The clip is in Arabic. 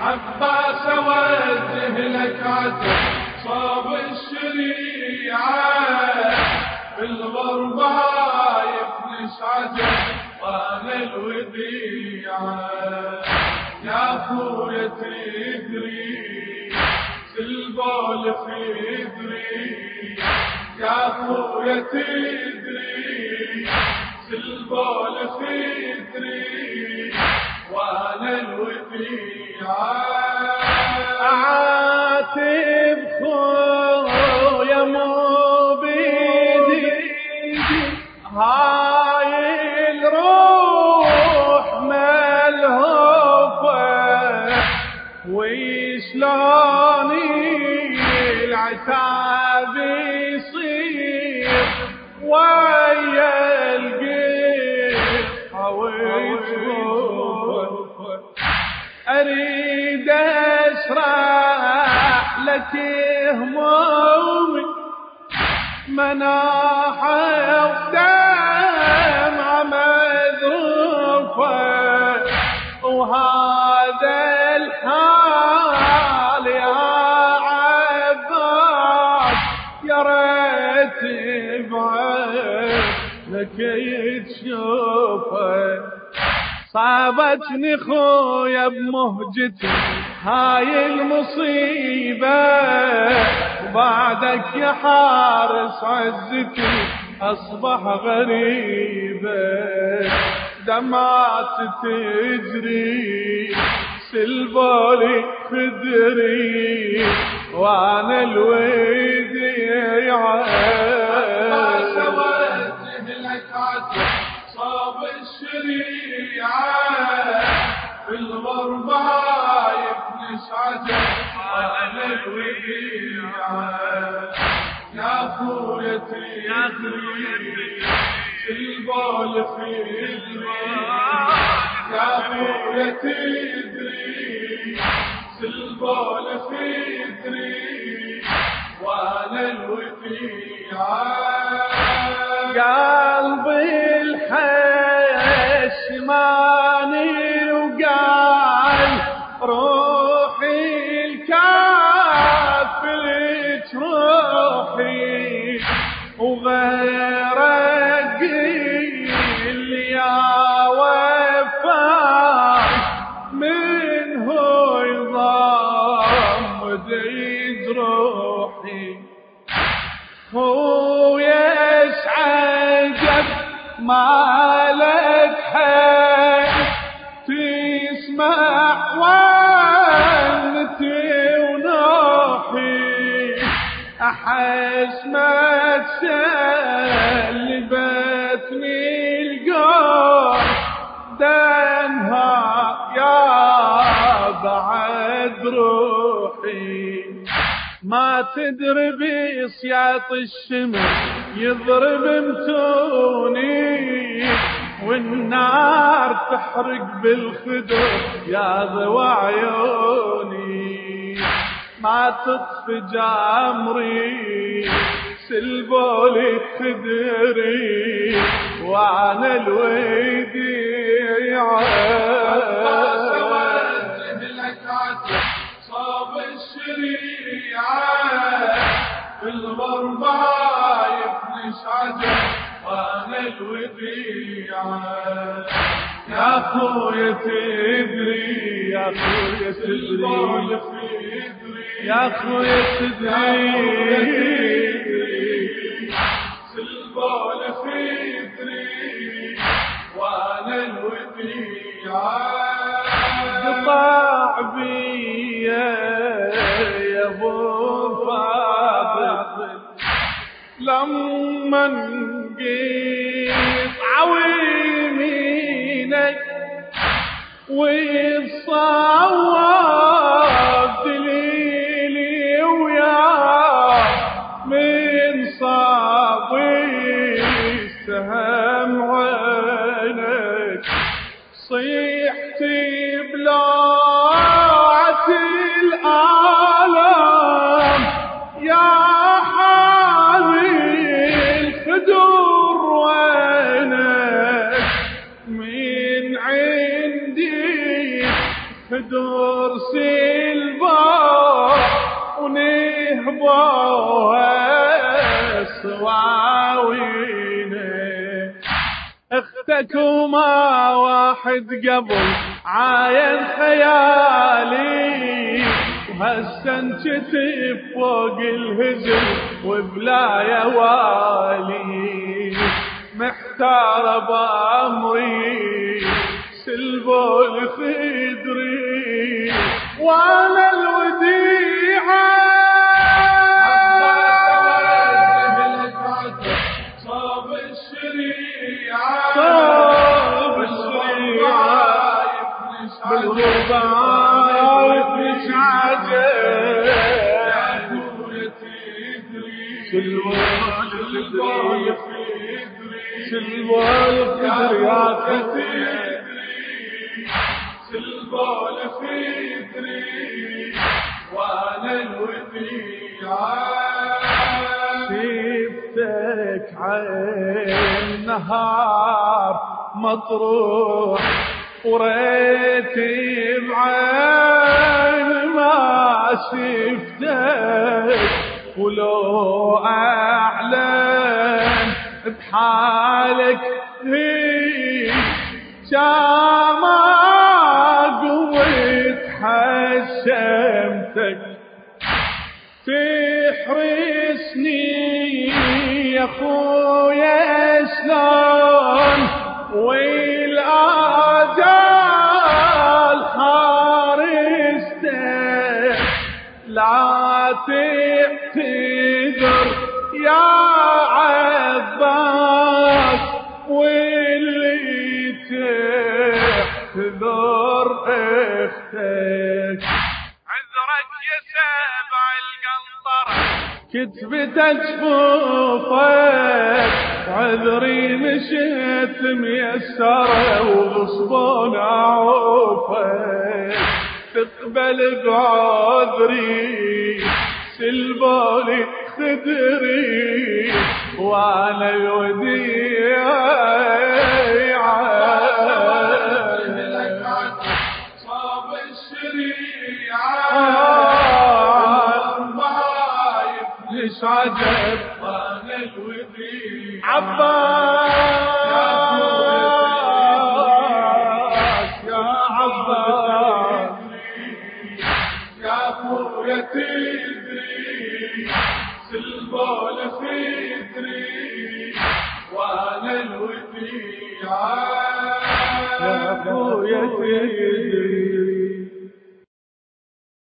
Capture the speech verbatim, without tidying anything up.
عباس اوجه لك عتب صوب الشريعة بالغربة يفنش عجب وانا الوديعة يا خويا تدري سلبول خدري يا خويا تدري سلبول خدري وانا الوديعة عاتب خويا مو بيدي هاي الروح ملهوفة وشلوني العتاب يصير ويا القرحة وشوفه أريد أشرح لك همومي مناحة ودمعة مذروفة وهذا الحال يا عباس يا ريت بعينك تشوفه صابتني خويا بمهجتي هاي المصيبة وبعدك يا حارس عزتي أصبح غريبة دمعت تجري سلبولي خدري وانا الوديعة عباس اوجه لك عتب صوب الشريعة بالغربة يفنش عجب وانا الوديعة يا خويا تدري سلبول خدري يا خويا تدري سلبول خدري وانا الوديعة قلبي الحشماني وقال روحي الكافلك روحي وغيرك اللي يا وفاء من هو يضام وديد روحي خويا ايش عجب مالك حيل تسمع وانتي ونوحي احس ما تسلبتني القول دنها يا بعد روحي ما تدري بصياط الشمس يضرب متوني والنار تحرق بالخدر يا ضوى عيوني ما تطفي جمري سلبولي خدري وانا الوديعة عباس اوجه لك عتب صوب الشريعة بالغربة يفنش عجب وانا الوديعة يا خويا تدري يا خويا سلبول تدري خدري يا خويا تدري سلبول خدري وانا الوديعة قطع بي يا ابو فاضل لما نقطع ويمينك ويتصوب دليلي وياك من صابي سهم عينك صيحتي بلوعة الآلام يا حالي الخدر وينك من عندي الخدر سلبا ونهبوها صواوينه اختك وما واحد قبل عاين خيالي وهسه انكتب فوق الهجر وبلا يوالي محتار بأمري سلبوا لخدري وانا الوديعة صاب الشريعة صاب الشريعة بالغربة يفلش عجل يا كورتي ادري سلبوا لخدري سلبوا لخدري يا كورتي سلبوا لخدري وانا الوديعة شفتك عين نهار مطروح وريتي بعين ما شفتك ولو أعلم بحالك هي شاما قويت حشمتك تحرسني يا خويا شلون والآجال حارستك لا تعتذر يا عباس واللي تعتذر اختك عذرك يا سبع القنطرة كتبت جفوفك عذري مشيت ميسرة وغصبون عوفك تقبل بعذري سلبولي خدري وانا الوديعة صاب الشريعة ليش عجب وانا الوديعة عباس